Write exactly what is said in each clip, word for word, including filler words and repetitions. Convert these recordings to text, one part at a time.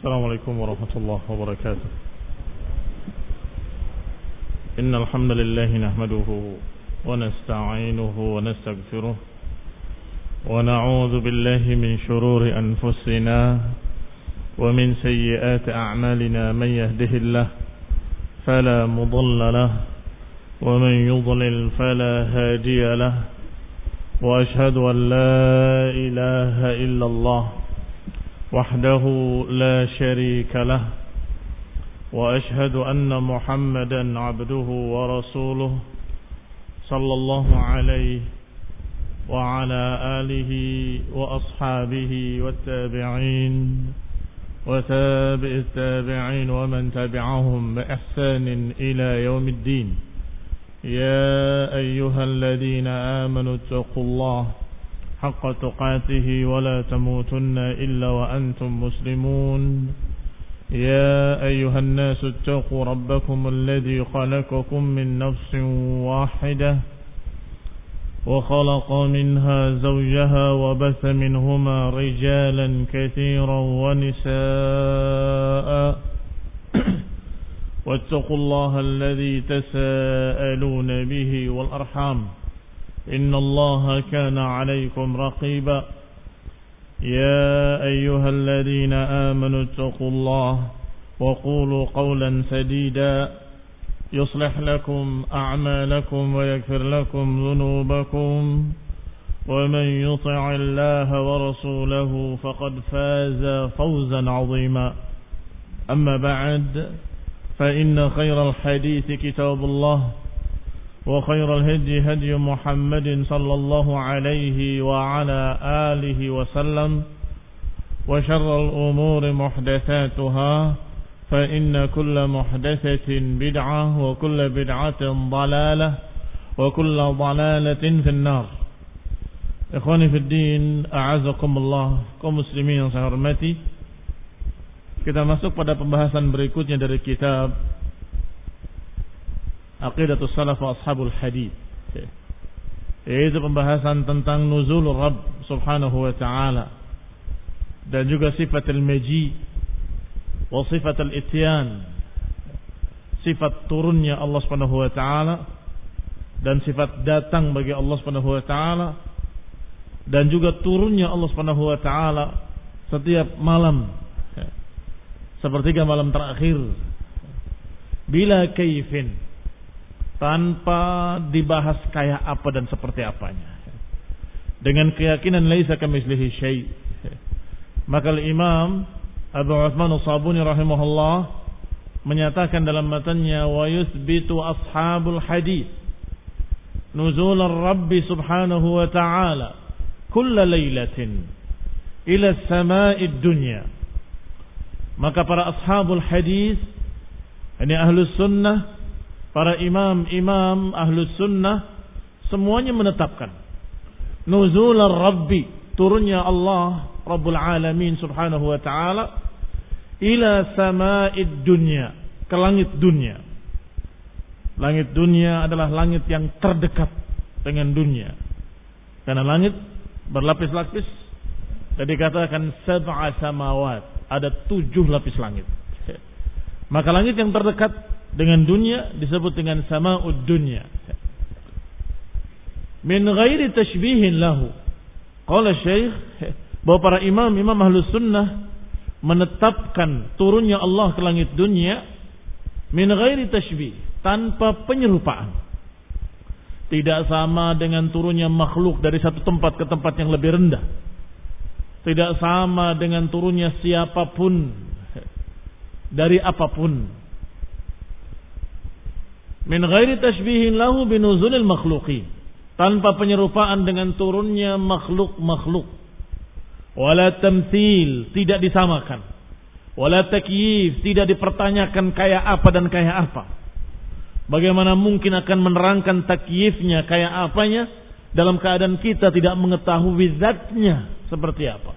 السلام عليكم ورحمة الله وبركاته. إن الحمد لله نحمده ونستعينه ونستغفره ونعوذ بالله من شرور أنفسنا ومن سيئات أعمالنا. من يهده الله فلا مضل له ومن يضلل فلا هادي له وأشهد أن لا إله إلا الله وحده لا شريك له وأشهد أن محمدا عبده ورسوله صلى الله عليه وعلى آله وأصحابه والتابعين وتابع التابعين ومن تبعهم بإحسان إلى يوم الدين. يا أيها الذين آمنوا اتقوا الله حق تقاته ولا تموتن إلا وأنتم مسلمون. يا أيها الناس اتقوا ربكم الذي خلقكم من نفس واحدة وخلق منها زوجها وبث منهما رجالا كثيرا ونساء واتقوا الله الذي تساءلون به والأرحام إن الله كان عليكم رقيبا. يا أيها الذين آمنوا اتقوا الله وقولوا قولا سديدا يصلح لكم أعمالكم ويغفر لكم ذنوبكم ومن يطع الله ورسوله فقد فاز فوزا عظيما. أما بعد فإن خير الحديث كتاب الله وخير الهدي هدي محمد صلى الله عليه وعلى آله وسلم وشر الأمور محدثاتها فإن كل محدثة بدعة وكل بدعة ضلالة وكل ضلالة في النار. Ikhwani fi din, a'azakumullah, kaum muslimin yang saya hormati. Kita masuk pada pembahasan berikutnya dari kitab Aqidatus Salaf wa Ashabul Hadith, yaitu pembahasan tentang nuzulur Rabb subhanahu wa ta'ala dan juga sifatul maji wa sifatul ityan, sifat turunnya Allah subhanahu wa ta'ala dan sifat datang bagi Allah subhanahu wa ta'ala, dan juga turunnya Allah subhanahu wa ta'ala setiap malam, sepertiga malam terakhir, bila kaifin, tanpa dibahas kayak apa dan seperti apanya, dengan keyakinan laisa kamitslihi syai'. Maka Imam Abu Utsman As-Sabuni rahimahullah menyatakan dalam matanya, wa yuthbitu ashabul hadith nuzul ar-rabb subhanahu wa ta'ala kulla lailatin ila as-sama'id dunya. Maka para ashabul hadith, ini ahlus sunnah, para imam-imam ahlus sunnah, semuanya menetapkan nuzul ar-rabbi, turunnya Allah Rabbul Alamin subhanahu wa ta'ala, ila sama'id dunya, ke langit dunia. Langit dunia adalah langit yang terdekat dengan dunia, karena langit berlapis-lapis, dan dikatakan sab'a samawat, ada tujuh lapis langit. Maka langit yang terdekat dengan dunia disebut dengan sama'ud dunya, min ghairi tashbihin lahu. Qala Syekh, bahwa para imam imam ahlus sunnah menetapkan turunnya Allah ke langit dunia min ghairi tashbih, tanpa penyerupaan. Tidak sama dengan turunnya makhluk dari satu tempat ke tempat yang lebih rendah. Tidak sama dengan turunnya siapapun dari apapun. Min ghairi tashbihin lahu binuzulil makhluqin, tanpa penyerupaan dengan turunnya makhluk-makhluk. Wala tamthil, tidak disamakan. Wala takyif, tidak dipertanyakan kayak apa dan kayak apa. Bagaimana mungkin akan menerangkan takyifnya kayak apanya dalam keadaan kita tidak mengetahui zatnya seperti apa.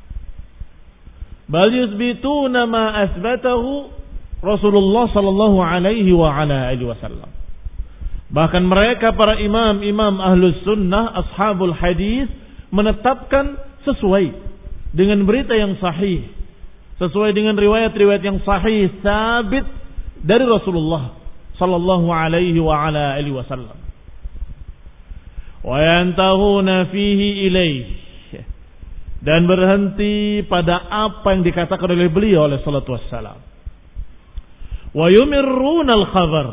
Bal yuthbituna ma asbatahu Rasulullah sallallahu alaihi wa ala alihi wasallam. Bahkan mereka para imam-imam ahlus sunnah, ashabul hadis, menetapkan sesuai dengan berita yang sahih sesuai dengan riwayat-riwayat yang sahih sabit dari Rasulullah sallallahu alaihi wa ala alihi wasallam. Wa yantahuna fihi ilaih, dan berhenti pada apa yang dikatakan oleh beliau oleh salatu wassalam. Wa yumirruna al-khabar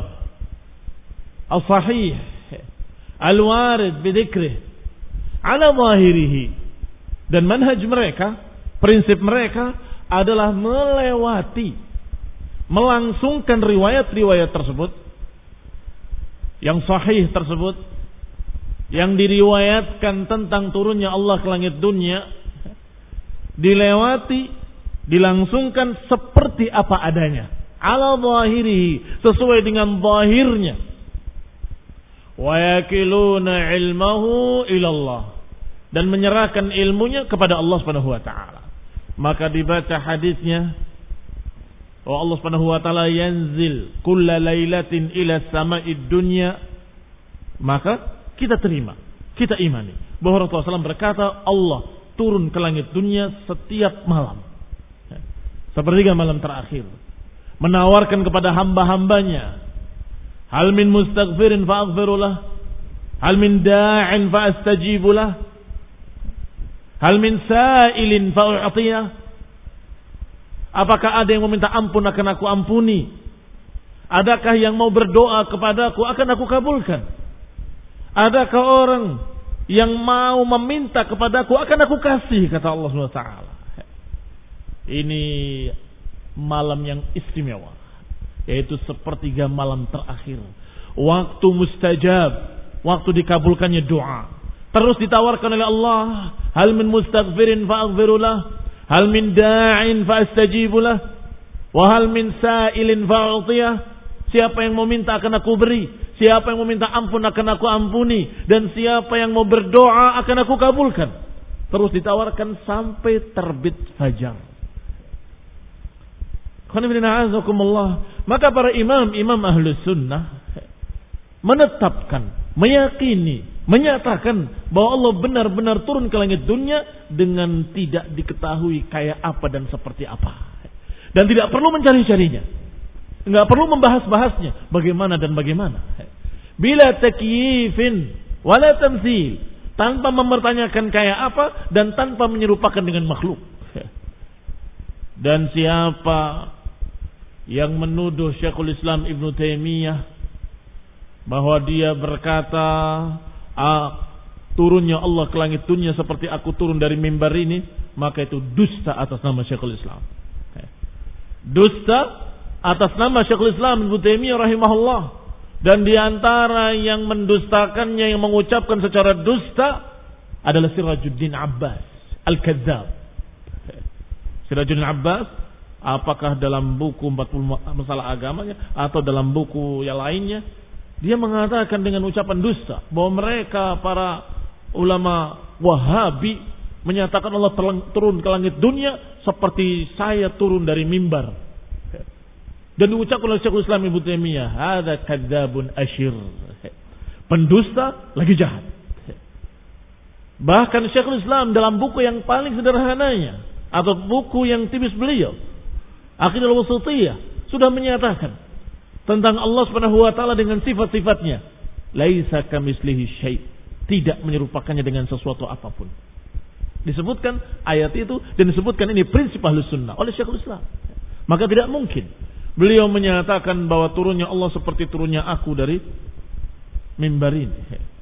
al-sahih al-warid bidzikrih ala zahirihi, dan manhaj mereka, prinsip mereka adalah melewati, melangsungkan riwayat-riwayat tersebut yang sahih tersebut, yang diriwayatkan tentang turunnya Allah ke langit dunia, dilewati, dilangsungkan seperti apa adanya, ala zahirihi, sesuai dengan zahirnya. Wa yakiluna ilmahu ilallah, dan menyerahkan ilmunya kepada Allah Subhanahu wa taala. Maka dibaca hadisnya, wa Allah Subhanahu wa taala yanzil kulla lailatin ila sama'id dunya, maka kita terima, kita imani bahwa Rasulullah shallallahu alaihi wasallam berkata Allah turun ke langit dunia setiap malam, sepertiga malam terakhir, menawarkan kepada hamba-hambanya, hal min mustaghfirin fa'aghfirulah, hal min da'in fa'astajibulah, hal min sa'ilin fa'u'atiyah. Apakah ada yang meminta ampun akan aku ampuni? Adakah yang mau berdoa kepadaku akan aku kabulkan? Adakah orang yang mau meminta kepadaku akan aku kasih, kata Allah subhanahu wa taala. Ini malam yang istimewa, yaitu sepertiga malam terakhir, waktu mustajab, waktu dikabulkannya doa. Terus ditawarkan oleh Allah, hal min mustaghfirin fa'aghfirulah, hal min da'in fa'astajibulah, wa hal min sa'ilin fa'utiyah. Siapa yang mau minta akan aku beri, siapa yang mau minta ampun akan aku ampuni, dan siapa yang mau berdoa akan aku kabulkan. Terus ditawarkan sampai terbit fajar. Maka para imam, imam ahlus sunnah menetapkan, meyakini, menyatakan bahwa Allah benar-benar turun ke langit dunia dengan tidak diketahui kayak apa dan seperti apa, dan tidak perlu mencari-carinya, nggak perlu membahas-bahasnya bagaimana dan bagaimana. Bila takyifin wala tamtsil, tanpa mempertanyakan kayak apa dan tanpa menyerupakan dengan makhluk. Dan siapa yang menuduh Syekhul Islam Ibnu Taimiyah bahwa dia berkata, ah, turunnya Allah ke langit dunia seperti aku turun dari mimbar ini, maka itu dusta atas nama Syekhul Islam. Dusta atas nama Syekhul Islam Ibnu Taimiyah rahimahullah. Dan diantara yang mendustakannya, yang mengucapkan secara dusta adalah Sirajuddin Abbas Al-Kadzab. Sirajuddin Abbas, apakah dalam buku empat puluh masalah agamanya atau dalam buku yang lainnya, dia mengatakan dengan ucapan dusta bahwa mereka para ulama Wahabi menyatakan Allah turun ke langit dunia seperti saya turun dari mimbar. Dan diucapkan oleh Syekhul Islam Ibnu Taimiyah, hadza kadzabun asyir. Pendusta lagi jahat. Bahkan Syekhul Islam dalam buku yang paling sederhananya atau buku yang tipis beliau, Aqidah al-Wasithiyah, sudah menyatakan tentang Allah Subhanahu wa taala dengan sifat-sifatnya, laisa kamitslihi syai', tidak menyerupakannya dengan sesuatu apapun. Disebutkan ayat itu dan disebutkan ini prinsip Ahlus Sunnah oleh Syekhul Islam. Maka tidak mungkin beliau menyatakan bahwa turunnya Allah seperti turunnya aku dari mimbar ini.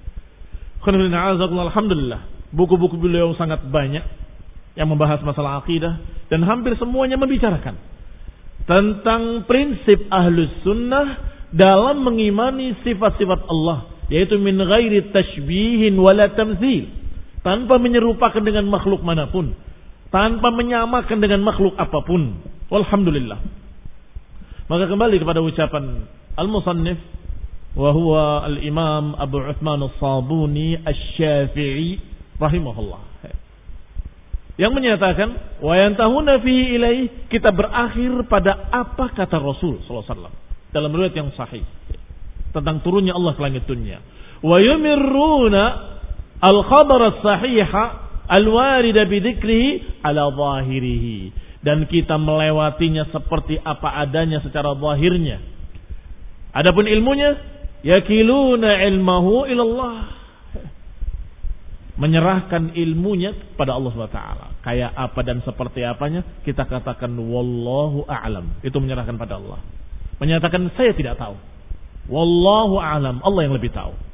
Alhamdulillah, buku-buku beliau sangat banyak yang membahas masalah akidah, dan hampir semuanya membicarakan tentang prinsip Ahlus Sunnah dalam mengimani sifat-sifat Allah, yaitu min ghairi tashbihin wala tamtsil, tanpa menyerupakan dengan makhluk manapun, tanpa menyamakan dengan makhluk apapun. Walhamdulillah. Maka kembali kepada ucapan al-musannif, wa huwa al-imam Abu Uthman as-Sabuni asy-Syafi'i rahimahullah, yang menyatakan wa yantahuna fi ilai, kita berakhir pada apa kata Rasul sallallahu alaihi wasallam dalam riwayat yang sahih tentang turunnya Allah ke langit dunia. Wa yumirruna al-khabar as-sahiha al-warida bi dzikrihi ala zahirihi, dan kita melewatinya seperti apa adanya secara zahirnya. Adapun ilmunya, yakiluna ilmahu ilallah, menyerahkan ilmunya pada Allah subhanahu wa taala. Kayak apa dan seperti apanya kita katakan wallahu a'lam. Itu menyerahkan pada Allah. Menyatakan saya tidak tahu. Wallahu a'lam, Allah yang lebih tahu.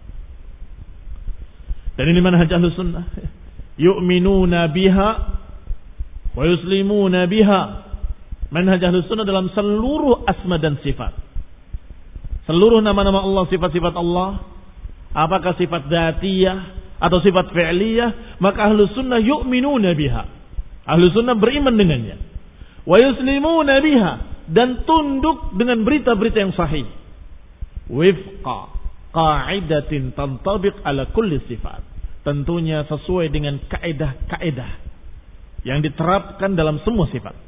Dan ini manhaj Ahlus Sunnah. Yu'minuna biha wa yuslimuna biha. Manhaj Ahlus Sunnah dalam seluruh asma dan sifat. Seluruh nama-nama Allah, sifat-sifat Allah, apakah sifat dzatiyah atau sifat fi'liyah, maka Ahlus Sunnah yu'minuna biha. Ahlus Sunnah beriman dengannya. Wa yuslimuna biha, dan tunduk dengan berita-berita yang sahih. Wifqa qa'idatin tantabiq ala kulli sifat. Tentunya sesuai dengan kaidah-kaidah yang diterapkan dalam semua sifat.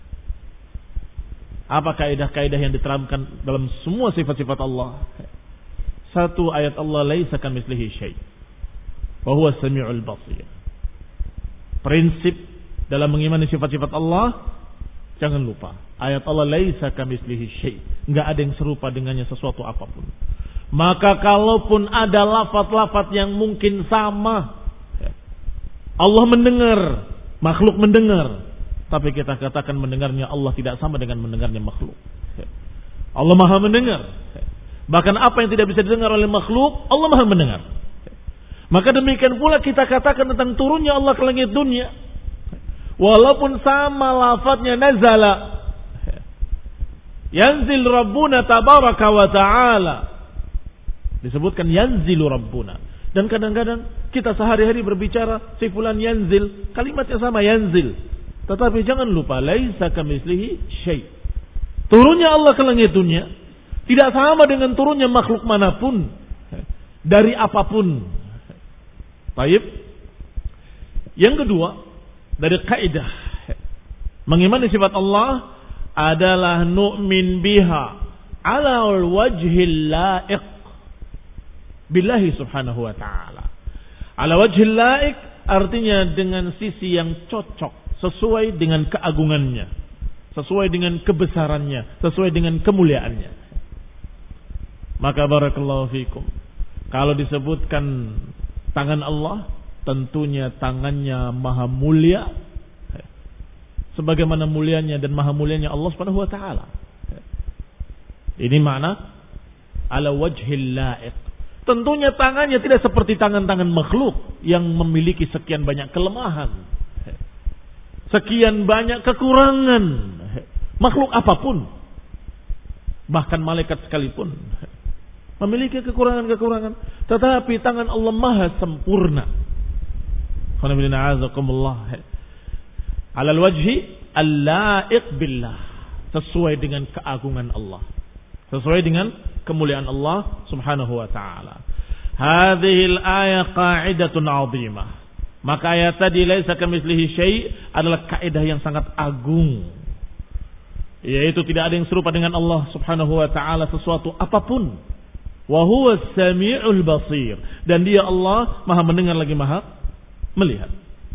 Apa kaidah-kaidah yang diterapkan dalam semua sifat-sifat Allah? Satu, ayat Allah, laisa kamitslihi syai' wa huwa as-sami'ul basir. Prinsip dalam mengimani sifat-sifat Allah, jangan lupa, ayat Allah laisa kamitslihi syai', enggak ada yang serupa dengannya sesuatu apapun. Maka kalaupun ada lafaz-lafaz yang mungkin sama, Allah mendengar, makhluk mendengar, tapi kita katakan mendengarnya Allah tidak sama dengan mendengarnya makhluk. Allah maha mendengar. Bahkan apa yang tidak bisa didengar oleh makhluk, Allah maha mendengar. Maka demikian pula kita katakan tentang turunnya Allah ke langit dunia. Walaupun sama lafadznya nazala. Yanzil Rabbuna tabaraka wa ta'ala. Disebutkan yanzilu Rabbuna. Dan kadang-kadang kita sehari-hari berbicara si fulan yanzil, kalimatnya sama yanzil. Tetapi jangan lupa, laisa kamitslihi syai'. Turunnya Allah ke langit dunia tidak sama dengan turunnya makhluk manapun dari apapun. Baik. Yang kedua, dari kaidah mengimani sifat Allah adalah nu'min biha ala wajhil la'iq billahi subhanahu wa ta'ala. Ala wajhil la'iq artinya dengan sisi yang cocok, sesuai dengan keagungannya, sesuai dengan kebesarannya, sesuai dengan kemuliaannya. Maka barakallahu fikum, kalau disebutkan tangan Allah, tentunya tangannya maha mulia, sebagaimana mulianya dan maha mulianya Allah subhanahu wa ta'ala. Ini makna ala wajhil la'iq. Tentunya tangannya tidak seperti tangan-tangan makhluk yang memiliki sekian banyak kelemahan, sekian banyak kekurangan. Makhluk apapun, bahkan malaikat sekalipun, memiliki kekurangan-kekurangan. Tetapi tangan Allah maha sempurna. Alal wajhi al-la'iq billah, sesuai dengan keagungan Allah, sesuai dengan kemuliaan Allah subhanahu wa ta'ala. Hadhil ayat qa'idatun 'azimah. Maka ayat tadi laisa kamitslihi syai' adalah kaidah yang sangat agung, yaitu tidak ada yang serupa dengan Allah subhanahu wa ta'ala sesuatu apapun. Wa huwa as-sami'ul basir, dan dia Allah maha mendengar lagi maha melihat.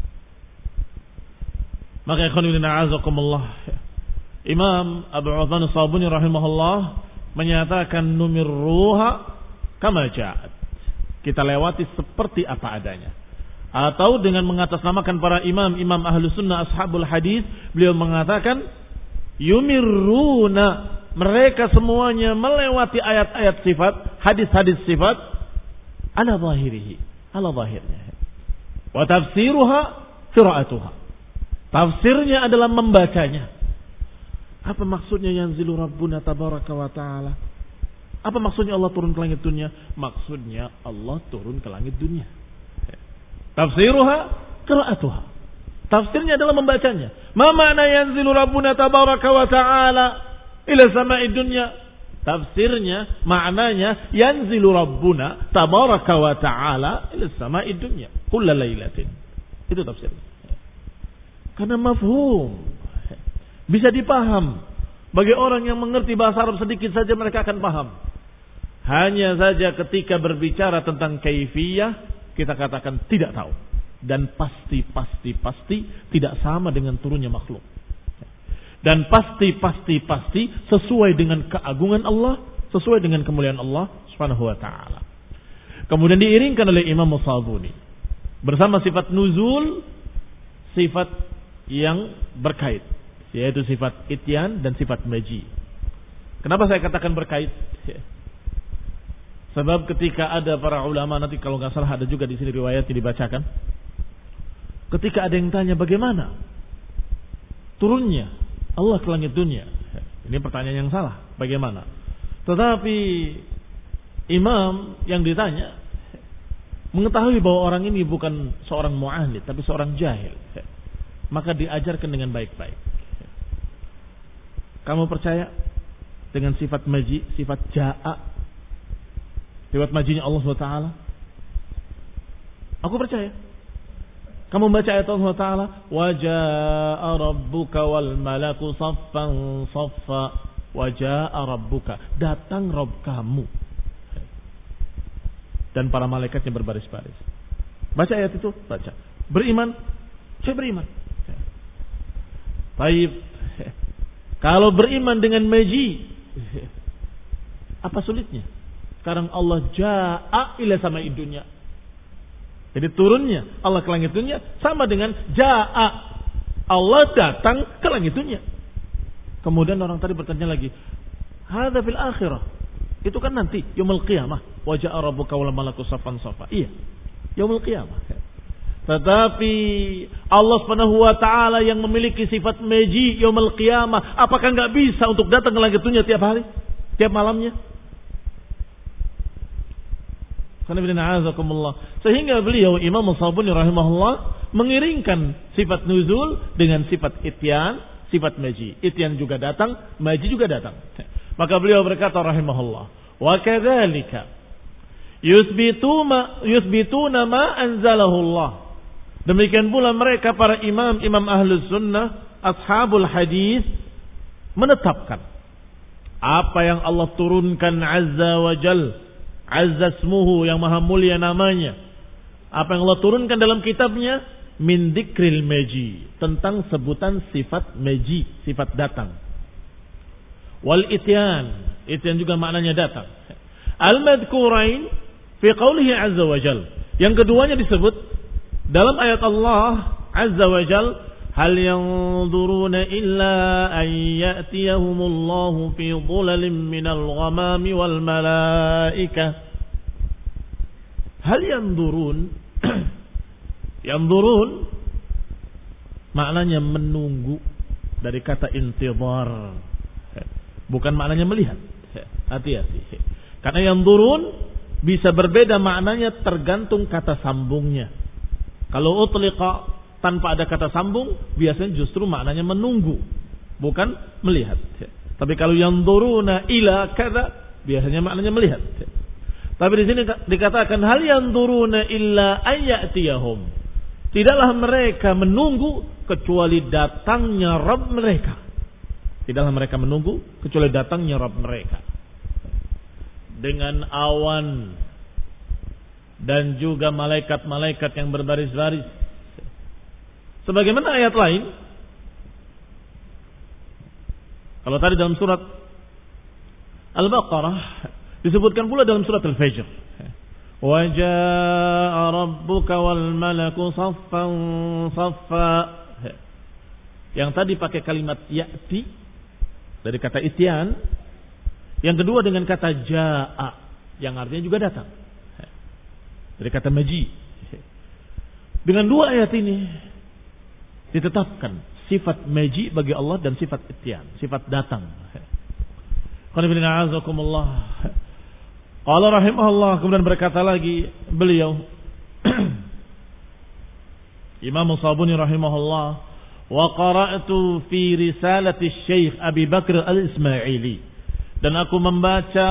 Maka ikhwan fillah azakumullah, Imam Abu Uthman as-Sabuni rahimahullah menyatakan numirruha kama ja'at, kita lewati seperti apa adanya. Atau dengan mengatasnamakan para imam-imam ahlu sunnah ashabul hadis, beliau mengatakan yumirruna, mereka semuanya melewati ayat-ayat sifat, hadis-hadis sifat ala zahirihi, ala zahirnya. Wa tafsiruha qira'atuha, tafsirnya adalah membacanya. Apa maksudnya yanzilu Rabbuna tabaraka wa ta'ala? Apa maksudnya Allah turun ke langit dunia? Maksudnya Allah turun ke langit dunia. Tafsiruha qira'atuha, tafsirnya adalah membacanya. Ma makna yanzilu Rabbuna tabaraka wa ta'ala ila sama'id dunya? Tafsirnya, maknanya yanzilu Rabbuna tabaraka wa ta'ala ila sama'id dunya kulla lailatin. Itu tafsirnya. Karena mafhum, bisa dipaham. Bagi orang yang mengerti bahasa Arab sedikit saja mereka akan paham. Hanya saja ketika berbicara tentang kaifiyah, kita katakan tidak tahu. Dan pasti, pasti, pasti tidak sama dengan turunnya makhluk. Dan pasti, pasti, pasti sesuai dengan keagungan Allah, sesuai dengan kemuliaan Allah Subhanahu wa taala. Kemudian diiringkan oleh Imam As-Sabuni bersama sifat nuzul, sifat yang berkait, yaitu sifat ityan dan sifat maji. Kenapa saya katakan berkait? Sebab ketika ada para ulama, nanti kalau nggak salah ada juga di sini riwayat yang dibacakan. Ketika ada yang tanya bagaimana turunnya Allah ke langit dunia, ini pertanyaan yang salah. Bagaimana? Tetapi imam yang ditanya mengetahui bahwa orang ini bukan seorang mu'anid, tapi seorang jahil, maka diajarkan dengan baik-baik. Kamu percaya dengan sifat maji, sifat ja'a, sifat majinya Allah subhanahu wa taala? Aku percaya. Kamu baca ayat Allah subhanahu wa taala, wa jaa'a rabbuka wal malaku saffan saffa, wa jaa'a rabbuka, datang Rabb kamu dan para malaikatnya berbaris-baris. Baca ayat itu, baca. Beriman, saya beriman. Baik. Kalau beriman dengan maji, apa sulitnya? Sekarang Allah jaa'a ila sama'i dunya. Jadi turunnya Allah ke langit dunia sama dengan jaa'a, Allah datang ke langit dunia. Kemudian orang tadi bertanya lagi, hadza fil akhirah. Itu kan nanti yaumul qiyamah, wa jaa'a rabbuka wal malaku saffan saffa. Iya, yaumul qiyamah. Tetapi Allah Subhanahu wa taala yang memiliki sifat maji yaumul qiyamah, apakah enggak bisa untuk datang ke langit dunia tiap hari, tiap malamnya? Sehingga beliau Imam As-Sabuni rahimahullah mengiringkan sifat nuzul dengan sifat ityan, sifat maji. Ityan juga datang, maji juga datang. Maka beliau berkata rahimahullah, wa kadzalika yusbituna yusbituna ma anzalahu Allah. Demikian pula mereka para imam, imam ahlus sunnah, ashabul hadis menetapkan apa yang Allah turunkan azza wa jalla, azza smuhu, yang maha mulia namanya, apa yang Allah turunkan dalam kitabnya, min dzikril maji, tentang sebutan sifat maji, sifat datang. Wal ityan, ityan juga maknanya datang. Al madhkurain fi qawlihi azza wa jal, yang keduanya disebut dalam ayat Allah azza wa jal, hal yanzuruna illa an ya'tiyahumullahu fi dhulalin minal ghamami wal malaikah. Hal yanzurun, yanzurun maknanya menunggu, dari kata intidhar, bukan maknanya melihat. Hati-hati, karena yanzurun bisa berbeda maknanya tergantung kata sambungnya. Kalau utliqa tanpa ada kata sambung, biasanya justru maknanya menunggu, bukan melihat. Tapi kalau yanzuruna ila kadza, biasanya maknanya melihat. Tapi di sini dikatakan hal yanzuruna illa ayyatiyahum, tidaklah mereka menunggu kecuali datangnya Rabb mereka. Tidaklah mereka menunggu kecuali datangnya Rabb mereka dengan awan dan juga malaikat-malaikat yang berbaris-baris. Sebagaimana ayat lain, kalau tadi dalam surat Al-Baqarah, disebutkan pula dalam surat Al-Fajr, wa jaa'a rabbuka wal malaku saffan saffa. Yang tadi pakai kalimat ya'ti dari kata ityan, yang kedua dengan kata jaa'a yang artinya juga datang dari kata maji. Dengan dua ayat ini ditetapkan sifat maji bagi Allah dan sifat ityan, sifat datang. Qul Qala rahimahullah, kemudian berkata lagi beliau Imam As-Sabuni rahimahullah, wa qara'tu fi risalati Syekh Abi Bakr Al-Ismaili, dan aku membaca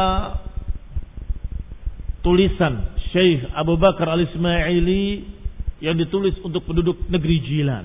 tulisan Syekh Abu Bakar Al-Ismaili yang ditulis untuk penduduk negeri Jilan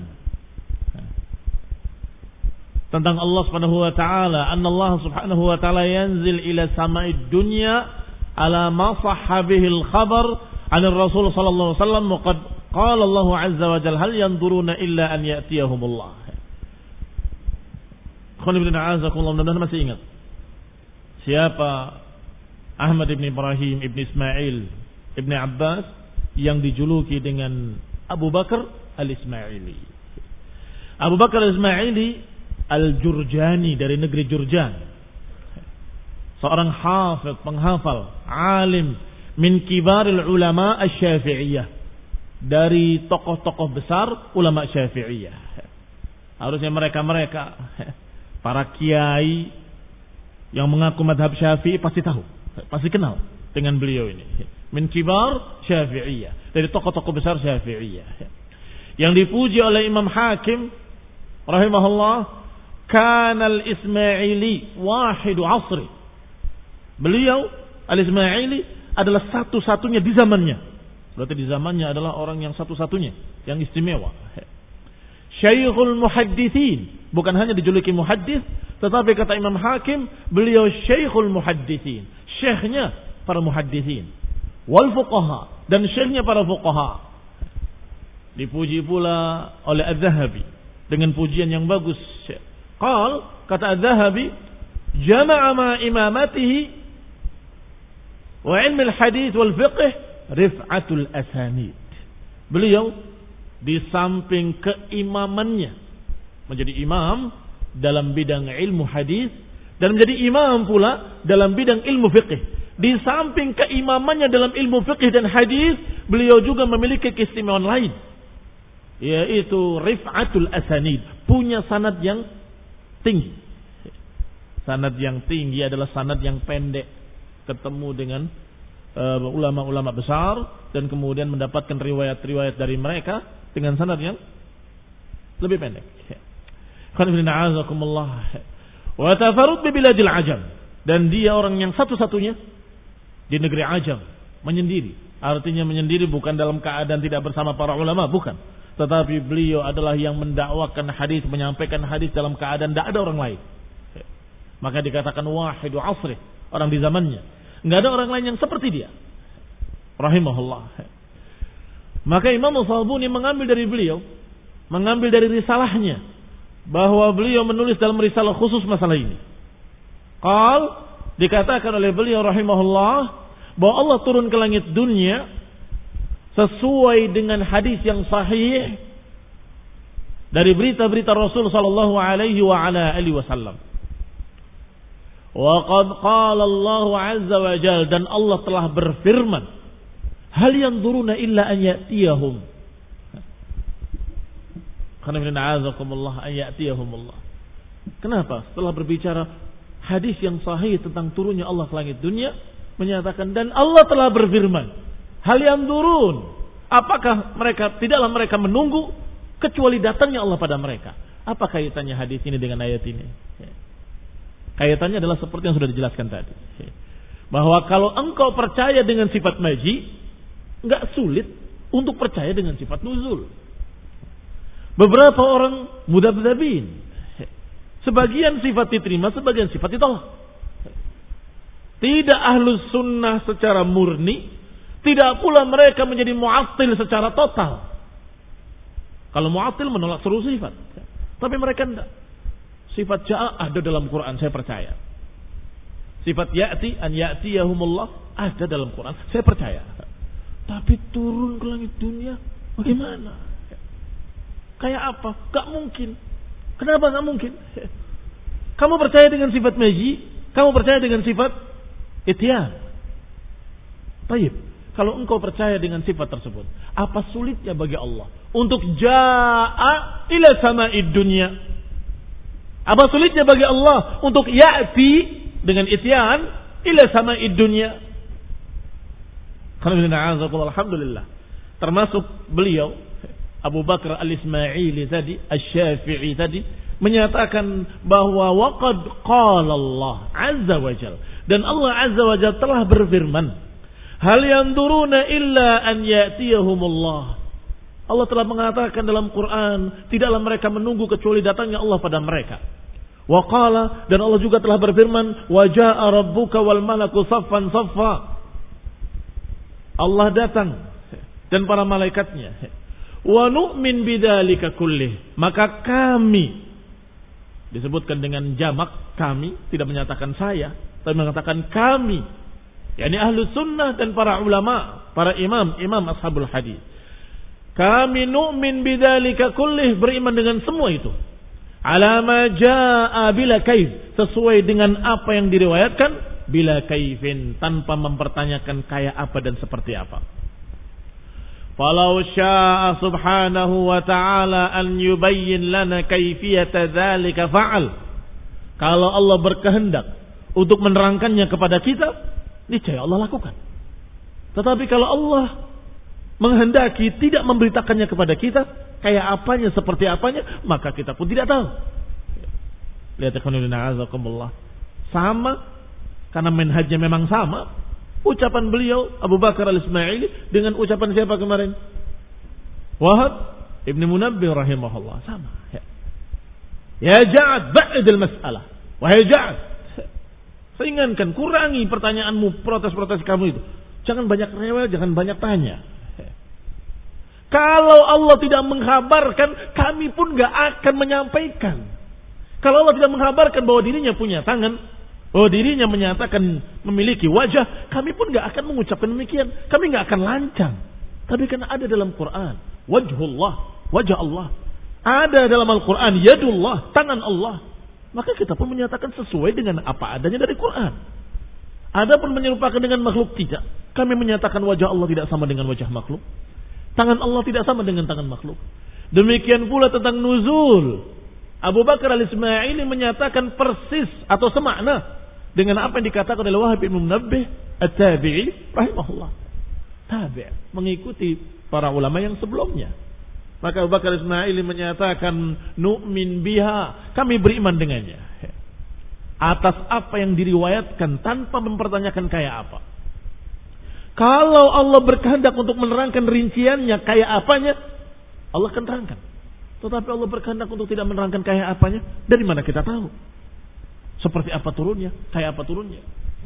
tentang Allah Subhanahu wa taala, anna Allah Subhanahu wa taala yanzil ila sama'id dunya ala ma sahha bihi al-khabar 'an ar-rasul sallallahu alaihi wasallam, wa qad qala Allah 'azza wa jalla hal yanzuruna illa an ya'tiyahumullah. Mudah-mudahan masih ingat siapa Ahmad ibn Ibrahim ibn Ismail ibn Abbas yang dijuluki dengan Abu Bakar al-Ismaili. Abu Bakar al-Ismaili al-Jurjani dari negeri Jurjan. Seorang hafidh, penghafal, alim min kibaril ulama asy-Syafi'iyah. Dari tokoh-tokoh besar ulama Syafi'iyah. Harusnya mereka-mereka para kiai yang mengaku madhab Syafi'i pasti tahu, pasti kenal dengan beliau ini. Min kibar Syafi'iyah, dari tokoh-tokoh besar Syafi'iyah. Yang dipuji oleh Imam Hakim rahimahullah, kana al-Ismaili wahidu asri. Beliau al-Ismaili adalah satu-satunya di zamannya. Berarti di zamannya adalah orang yang satu-satunya yang istimewa. Syekhul muhadditsin, bukan hanya dijuluki muhaddits, tetapi kata Imam Hakim, beliau Syekhul muhadditsin, syekhnya para muhadditsin, wal fuqaha, dan syekhnya para fuqaha. Dipuji pula oleh Az-Zahabi dengan pujian yang bagus. Qal, kata Az-Zahabi, jama'a ma imamatihi wa ilmi al-hadits wal fiqh rif'atul asanid. Beliau di samping keimamannya menjadi imam dalam bidang ilmu hadis dan menjadi imam pula dalam bidang ilmu fiqh. Di samping keimamannya dalam ilmu fiqh dan hadis, beliau juga memiliki keistimewaan lain, yaitu rif'atul asanid, punya sanad yang tinggi. Sanad yang tinggi adalah sanad yang pendek, ketemu dengan uh, ulama-ulama besar dan kemudian mendapatkan riwayat-riwayat dari mereka dengan sanad yang lebih pendek. Wa tafarrud bi biladil ajam, dan dia orang yang satu-satunya di negeri Ajam, menyendiri. Artinya menyendiri bukan dalam keadaan tidak bersama para ulama, bukan. Tetapi beliau adalah yang mendakwakan hadis, menyampaikan hadis dalam keadaan tidak ada orang lain. Maka dikatakan wahidu asri, orang di zamannya. Enggak ada orang lain yang seperti dia. Rahimahullah. Maka Imam Shalbuni mengambil dari beliau, mengambil dari risalahnya, bahwa beliau menulis dalam risalah khusus masalah ini. Qal, dikatakan oleh beliau rahimahullah, bahwa Allah turun ke langit dunia sesuai dengan hadis yang sahih dari berita-berita Rasul sallallahu alaihi wa ala alihi wasallam. Wa qad qala Allah azza wa jalla, dan Allah telah berfirman, hal yanzuruna illa an ya'tiyahum. Karena mina'azakumullah an ya'tiyahumullah. Kenapa? Setelah berbicara hadis yang sahih tentang turunnya Allah ke langit dunia, menyatakan dan Allah telah berfirman, hal yanzurun, apakah mereka tidaklah mereka menunggu kecuali datangnya Allah pada mereka. Apa kaitannya hadis ini dengan ayat ini? Kaitannya adalah seperti yang sudah dijelaskan tadi, bahwa kalau engkau percaya dengan sifat maji, enggak sulit untuk percaya dengan sifat nuzul. Beberapa orang mudabdzabin, sebagian sifat diterima, sebagian sifat ditolak. Tidak ahlus sunnah secara murni, tidak pula mereka menjadi mu'attil secara total. Kalau mu'attil menolak seluruh sifat, tapi mereka tidak. Sifat ja'a ada dalam Quran, saya percaya. Sifat ya'ti, an ya'tiyahumullah ada dalam Quran, saya percaya. Tapi turun ke langit dunia, bagaimana? Kayak apa? Gak mungkin. Kenapa gak mungkin? Kamu percaya dengan sifat maji, kamu percaya dengan sifat ityan. Baik, kalau engkau percaya dengan sifat tersebut, apa sulitnya bagi Allah untuk ja'a ila sama'id dunya? Apa sulitnya bagi Allah untuk ya'ti dengan ityan ila sama'id dunya? Alhamdulillah. Termasuk beliau Abu Bakar al-Ismaili tadi, Asy-Syafi'i tadi, menyatakan bahwa waqad qala Allah azza wa jalla, dan Allah azza wa jalla telah berfirman, hal yanzuruna illa an ya'tiyahumullah. Allah telah mengatakan dalam Quran, tidaklah mereka menunggu kecuali datangnya Allah pada mereka. Wa qala, dan Allah juga telah berfirman, wa jaa'a rabbuka wal malaku saffan saffa. Allah datang dan para malaikatnya. Wa nu'min bidzalika kullih, maka kami disebutkan dengan jamak, kami, tidak menyatakan saya, tapi mengatakan kami, yakni ahlu sunnah dan para ulama, para imam, imam ashabul hadis. Kami nu'min bidzalika kullih, beriman dengan semua itu. Ala ma jaa bila kaif, sesuai dengan apa yang diriwayatkan, bila kaifin, tanpa mempertanyakan kayak apa dan seperti apa. Falau syaa subhanahu wa ta'ala an yubayyin lana kaifiyata dzalika fa'al. Kalau Allah berkehendak untuk menerangkannya kepada kita, niscaya Allah lakukan. Tetapi kalau Allah menghendaki tidak memberitakannya kepada kita, kayak apanya, seperti apanya, maka kita pun tidak tahu. Lihat ikhwanuddin a'azakumullah. Sama, karena manhajnya memang sama. Ucapan beliau Abu Bakar al-Ismaili dengan ucapan siapa kemarin? Wahab Ibn Munabbih rahimahullah. Sama. Ya, ya Ja'ad, ba'idil mas'alah. Wahai Ja'ad, saya ingatkan, kurangi pertanyaanmu, protes-protes kamu itu. Jangan banyak rewel, jangan banyak tanya. Kalau Allah tidak mengkhabarkan, kami pun gak akan menyampaikan. Kalau Allah tidak mengkhabarkan bahwa dirinya punya tangan, oh dirinya menyatakan memiliki wajah, kami pun gak akan mengucapkan demikian. Kami gak akan lancang. Tapi karena ada dalam Quran wajhullah, wajah Allah. Ada dalam Al-Quran yadullah, tangan Allah. Maka kita pun menyatakan sesuai dengan apa adanya dari Quran. Adapun menyerupakan dengan makhluk, tidak. Kami menyatakan wajah Allah tidak sama dengan wajah makhluk. Tangan Allah tidak sama dengan tangan makhluk. Demikian pula tentang nuzul. Abu Bakar al-Ismaili menyatakan persis atau semakna dengan apa yang dikatakan oleh Wahab bin Munabbih at-Tabi'i rahimahullah. Tabi' mengikuti para ulama yang sebelumnya. Maka Abu Bakar al-Ismaili menyatakan nu'min biha, kami beriman dengannya. Atas apa yang diriwayatkan tanpa mempertanyakan kayak apa. Kalau Allah berkehendak untuk menerangkan rinciannya kayak apanya, Allah akan terangkan. Tetapi Allah berkehendak untuk tidak menerangkan kayak apanya, dari mana kita tahu? Seperti apa turunnya, kayak apa turunnya.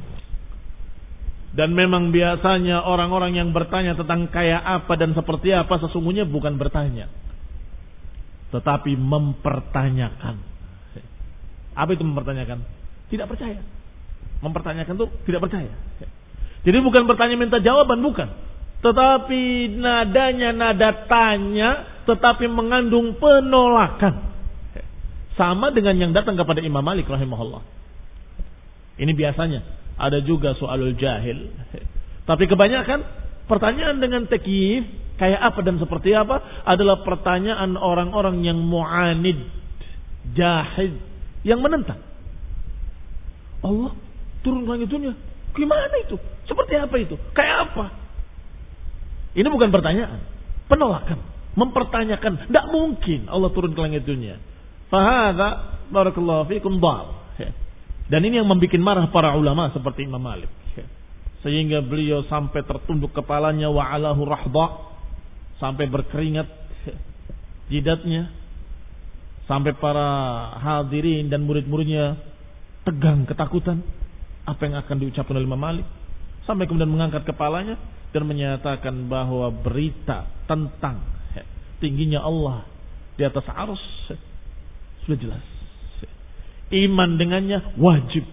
Dan memang biasanya orang-orang yang bertanya tentang kayak apa dan seperti apa, sesungguhnya bukan bertanya, tetapi mempertanyakan. Apa itu mempertanyakan? Tidak percaya. Mempertanyakan itu tidak percaya. Jadi bukan bertanya minta jawaban, bukan. Tetapi nadanya nada tanya, tetapi mengandung penolakan. Sama dengan yang datang kepada Imam Malik rahimahullah. Ini biasanya. Ada juga soalul jahil. Tapi kebanyakan pertanyaan dengan takyif, kayak apa dan seperti apa, adalah pertanyaan orang-orang yang mu'anid, jahid, yang menentang. Allah turun ke langit dunia. Gimana itu? Seperti apa itu? Kayak apa? Ini bukan pertanyaan, penolakan, mempertanyakan. Tidak mungkin Allah turun ke langit dunia. Fahadha barakallahu fikum dhal. Dan ini yang membuat marah para ulama seperti Imam Malik. Sehingga beliau sampai tertunduk kepalanya wa alahu rahda, sampai berkeringat jidatnya, sampai para hadirin dan murid-muridnya tegang ketakutan apa yang akan diucapkan oleh Imam Malik. Sampai kemudian mengangkat kepalanya dan menyatakan bahwa berita tentang tingginya Allah di atas arsy sudah jelas. Iman dengannya wajib.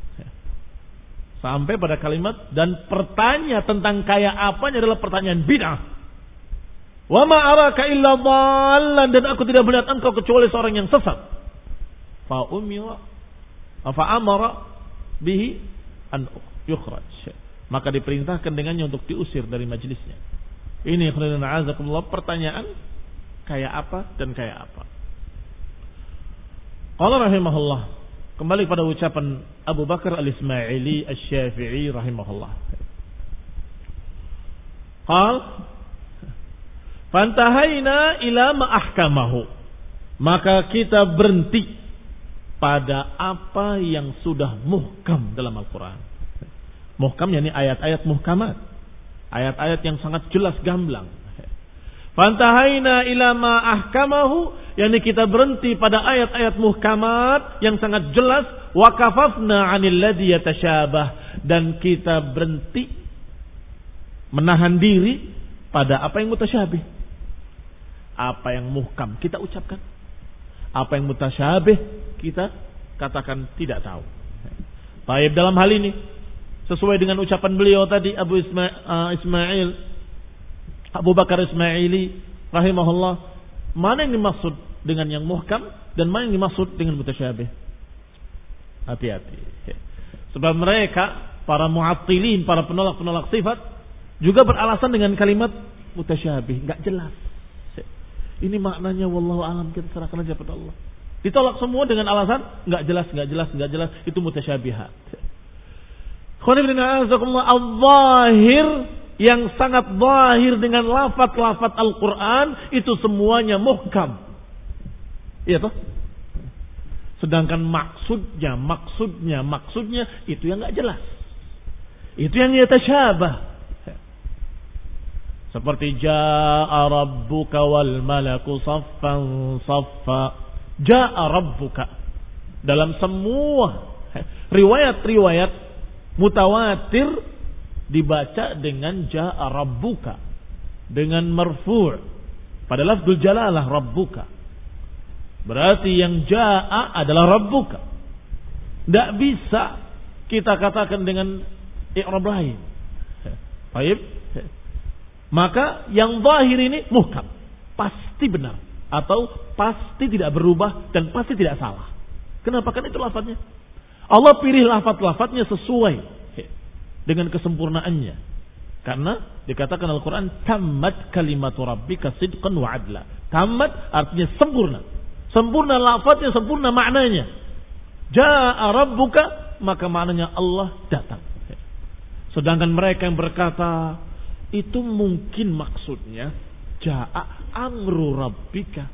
Sampai pada kalimat dan pertanyaan tentang kayak apanya adalah pertanyaan bid'ah. Wa ma araka illa dhallan, dan aku tidak melihat engkau kecuali seorang yang sesat. Fa umira fa amara bihi an yukhraj. Maka diperintahkan dengannya untuk diusir dari majelisnya. Ini khairan azakumullah, pertanyaan kayak apa dan kayak apa. Qala rahimahullah, kembali pada ucapan Abu Bakar al-Ismaili asy-Syafi'i rahimahullah. Qal fantahaina ila ma ahkamahu, maka kita berhenti pada apa yang sudah muhkam dalam Al-Quran. Muhkam yakni ayat-ayat muhkamat, ayat-ayat yang sangat jelas gamblang. Fantahaina ila ma ahkamahu, yakni kita berhenti pada ayat-ayat muhkamat yang sangat jelas. Wa kafafna 'anil ladzi yatasyabah, dan kita berhenti menahan diri pada apa yang mutasyabih. Apa yang muhkam kita ucapkan, Apa yang mutasyabih kita katakan tidak tahu. Baik, dalam hal ini sesuai dengan ucapan beliau tadi Abu Isma, uh, Ismail Abu Bakar Ismaili rahimahullah, mana yang dimaksud dengan yang muhkam dan mana yang dimaksud dengan mutasyabih? Hati-hati. Sebab mereka para mu'attilin, para penolak-penolak sifat juga beralasan dengan kalimat mutasyabih, enggak jelas. Ini maknanya wallahu alam, kita serahkan aja pada Allah. Ditolak semua dengan alasan enggak jelas, enggak jelas, enggak jelas, itu mutasyabihat. Al-zahir yang sangat zahir dengan lafaz-lafaz Al-Qur'an itu semuanya muhkam. Iya toh? Sedangkan maksudnya, maksudnya, maksudnya itu yang enggak jelas. Itu yang yatasyabah. Seperti jaa rabbuka wal malaku saffan saffa. Jaa rabbuka. Dalam semua riwayat-riwayat mutawatir dibaca dengan jaa rabbuka, dengan marfu'. Pada lafzul jalalah rabbuka. Berarti yang jaa adalah rabbuka. Tidak bisa kita katakan dengan i'rab lain. Baik. Maka yang zahir ini muhkam, pasti benar atau pasti tidak berubah dan pasti tidak salah. Kenapa? Kan itu lafadznya. Allah pilih lafadz-lafadznya sesuai dengan kesempurnaannya. Karena dikatakan Al-Quran tammat kalimatu rabbika sidqan wa adla. Tammat artinya sempurna. Sempurna lafadznya, sempurna maknanya. Jaa rabbuka, maka maknanya Allah datang. Sedangkan mereka yang berkata itu mungkin maksudnya jaa amru rabbika.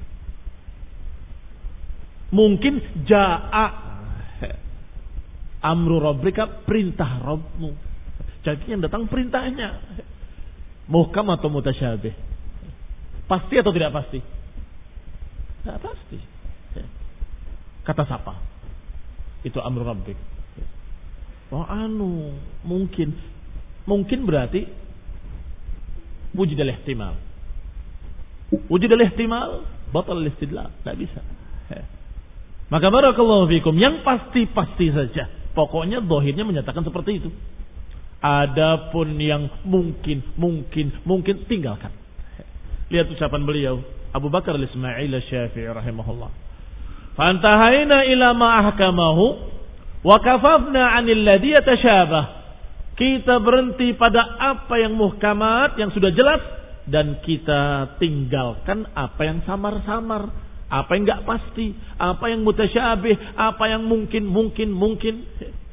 Mungkin jaa amru rabbika, perintah Rabbmu. Jadi yang datang perintahnya. Muhkam atau mutasyabih? Pasti atau tidak pasti? Tidak pasti. Kata siapa? Itu amru rabbik. Oh anu, mungkin. Mungkin berarti wujud al-ihtimal. Wujud al-ihtimal batal al-istidlal. Tidak bisa. Maka barakallahu fikum, yang pasti-pasti saja. Pokoknya zahirnya menyatakan seperti itu. Adapun yang mungkin, mungkin, mungkin tinggalkan. Lihat ucapan beliau Abu Bakar al-Ismail al-Syafi'i rahimahullah. Fantahaina ila ma ahkamahu wa kafafna 'anil ladzi yatashabah. Kita berhenti pada apa yang muhkamat, yang sudah jelas, dan kita tinggalkan apa yang samar-samar, apa yang enggak pasti, apa yang mutasyabih, apa yang mungkin, mungkin, mungkin.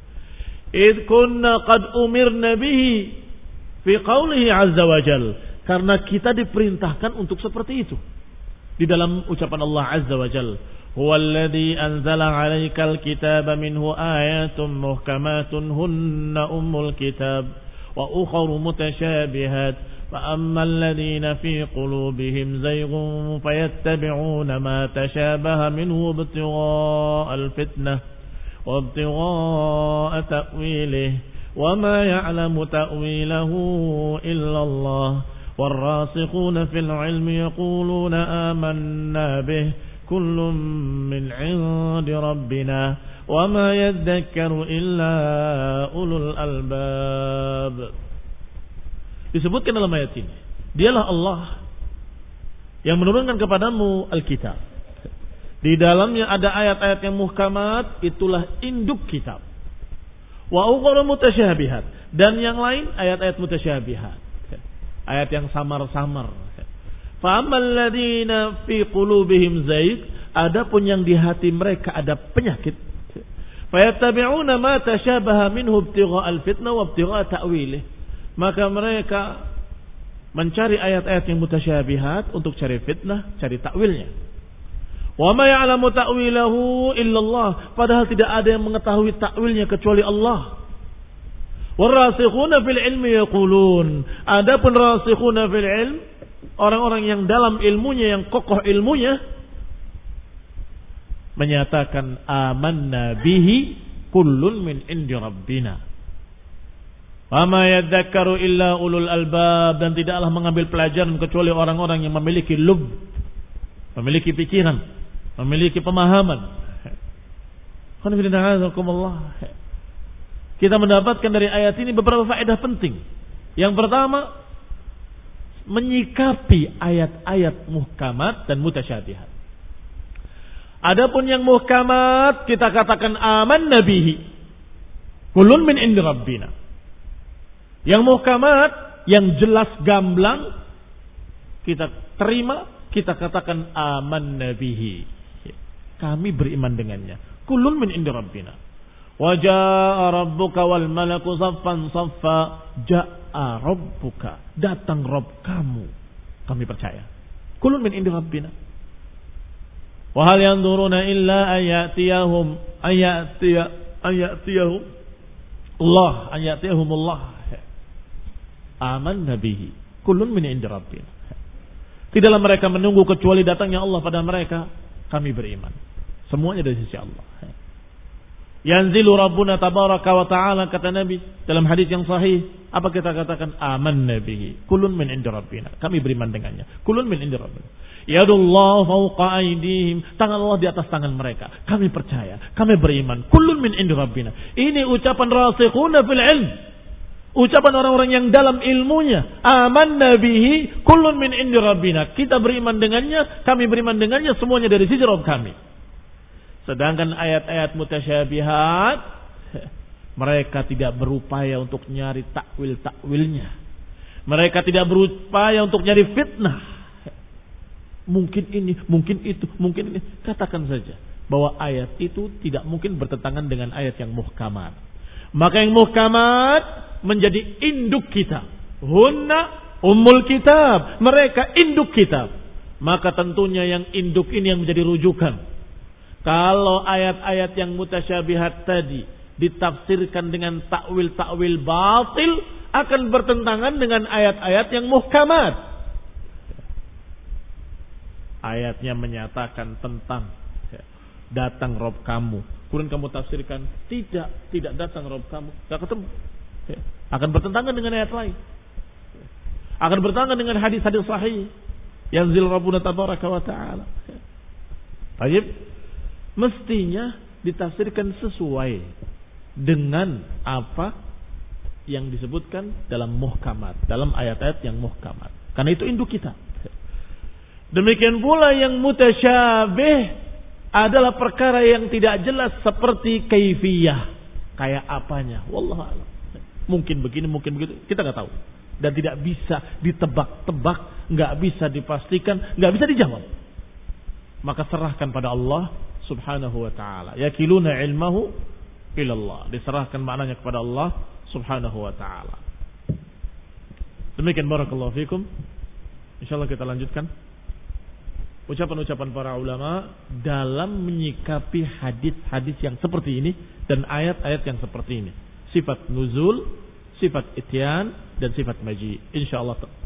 Id kunna qad umirna bihi fi qawlihi azza wa jal. Karena kita diperintahkan untuk seperti itu. Di dalam ucapan Allah azza wa jal. Huwallazi anzala 'alaikal kitaba minhu ayatun muhkamatun hunna ummul kitab wa ukharu mutasyabihat fa ammal ladzina fi qulubihim zayghun fayattabi'una ma tashabaha minhu ibtigha'al fitnah wa ibtigha'a ta'wilihi wa ma ya'lamu ta'wilahu illa Allah warrasikhuna fil 'ilmi yaquluna amanna bihi kullun min 'indi rabbina wa ma yadhakkaru illa ulul albab. Disebutkan dalam ayat ini, dialah Allah yang menurunkan kepadamu Alkitab. Di dalamnya ada ayat-ayat yang muhkamat, itulah induk kitab. Wa ukhra mutasyabihat, dan yang lain ayat-ayat mutasyabihat. Ayat yang samar-samar. Fa'ammal ladzina fi qulubihim zayg, adapun yang di hati mereka ada penyakit. Fayattabi'una ma tashabaha minhu ibtigha'al fitnah wa ibtigha'a ta'wilih. Maka mereka mencari ayat-ayat yang mutasyabihat untuk cari fitnah, cari takwilnya. Wa ma ya'lamu ta'wilahu illallah, padahal tidak ada yang mengetahui takwilnya kecuali Allah. Warasikhuna fil ilmi yaqulun, adapun rasikhuna fil ilm, orang-orang yang dalam ilmunya, yang kokoh ilmunya, menyatakan amanna bihi kullun min indi rabbina. Wa ma yadzakkaru illa ulul albab, dan tidaklah mengambil pelajaran kecuali orang-orang yang memiliki lub, memiliki pikiran, memiliki pemahaman. Kita mendapatkan dari ayat ini beberapa faedah penting. Yang pertama, menyikapi ayat-ayat muhkamat dan mutasyabihat. Adapun yang muhkamat kita katakan amanna bihi, kullun min indi rabbina. Yang muhkamat, yang jelas gamblang, kita terima, kita katakan amanna bihi, kami beriman dengannya. Kullun min indi rabbina. Wa jaa rabbuka wal malaku saffan saffa. Jaa rabbuka, datang Rabb kamu, kami percaya. Kullun min indi rabbina. Wa hal yanzuruna illa ayatiyahum ayatiya ayatiyahum Allah ayatiyahum Allah. Amanna bihi, kullun min indi rabbina. Tidaklah mereka menunggu kecuali datangnya Allah pada mereka, kami beriman. Semuanya dari sisi Allah. Yanzilu Rabbuna tabaraka wa ta'ala, kata Nabi dalam hadis yang sahih, apa kita katakan? Amanna bihi, kullun min indi rabbina, kami beriman dengannya. Kullun min indi rabbina. Yadullah fawqa aydihim, tangan Allah di atas tangan mereka, kami percaya, kami beriman. Kullun min indi rabbina. Ini ucapan rasikhuna fil ilm, ucapan orang-orang yang dalam ilmunya. Amanna bihi, kullun min indi rabbina, kita beriman dengannya, kami beriman dengannya, semuanya dari sisi Rabb kami. Sedangkan ayat-ayat mutasyabihat, mereka tidak berupaya untuk nyari takwil-takwilnya. Mereka tidak berupaya untuk nyari fitnah. Mungkin ini, mungkin itu, mungkin ini. Katakan saja bahwa ayat itu tidak mungkin bertentangan dengan ayat yang muhkamat. Maka yang muhkamat menjadi induk kita. Hunna ummul kitab, mereka induk kitab. Maka tentunya yang induk ini yang menjadi rujukan. Kalau ayat-ayat yang mutasyabihat tadi ditafsirkan dengan takwil-takwil batil, akan bertentangan dengan ayat-ayat yang muhkamat. Ayatnya menyatakan tentang datang Rabb kamu, kemudian kamu tafsirkan tidak, tidak datang Rabb kamu, tidak ketemu. Akan bertentangan dengan ayat lain. Akan bertentangan dengan hadis-hadis sahih. Yanzil Rabbuna tabaraka wa ta'ala. Baik. Mestinya ditafsirkan sesuai dengan apa yang disebutkan dalam muhkamat, dalam ayat-ayat yang muhkamat. Karena itu induk kita. Demikian pula yang mutasyabih adalah perkara yang tidak jelas seperti kaifiyah, kayak apanya. Wallahu a'lam. Mungkin begini, mungkin begitu, kita nggak tahu. Dan tidak bisa ditebak-tebak, nggak bisa dipastikan, nggak bisa dijawab. Maka serahkan pada Allah Subhanahu wa ta'ala. Yakiluna ilmahu ilallah. Diserahkan maknanya kepada Allah Subhanahu wa ta'ala. Demikian barakallahu fikum. InsyaAllah kita lanjutkan ucapan-ucapan para ulama dalam menyikapi hadis-hadis yang seperti ini dan ayat-ayat yang seperti ini. Sifat nuzul, sifat ityan, dan sifat maji. InsyaAllah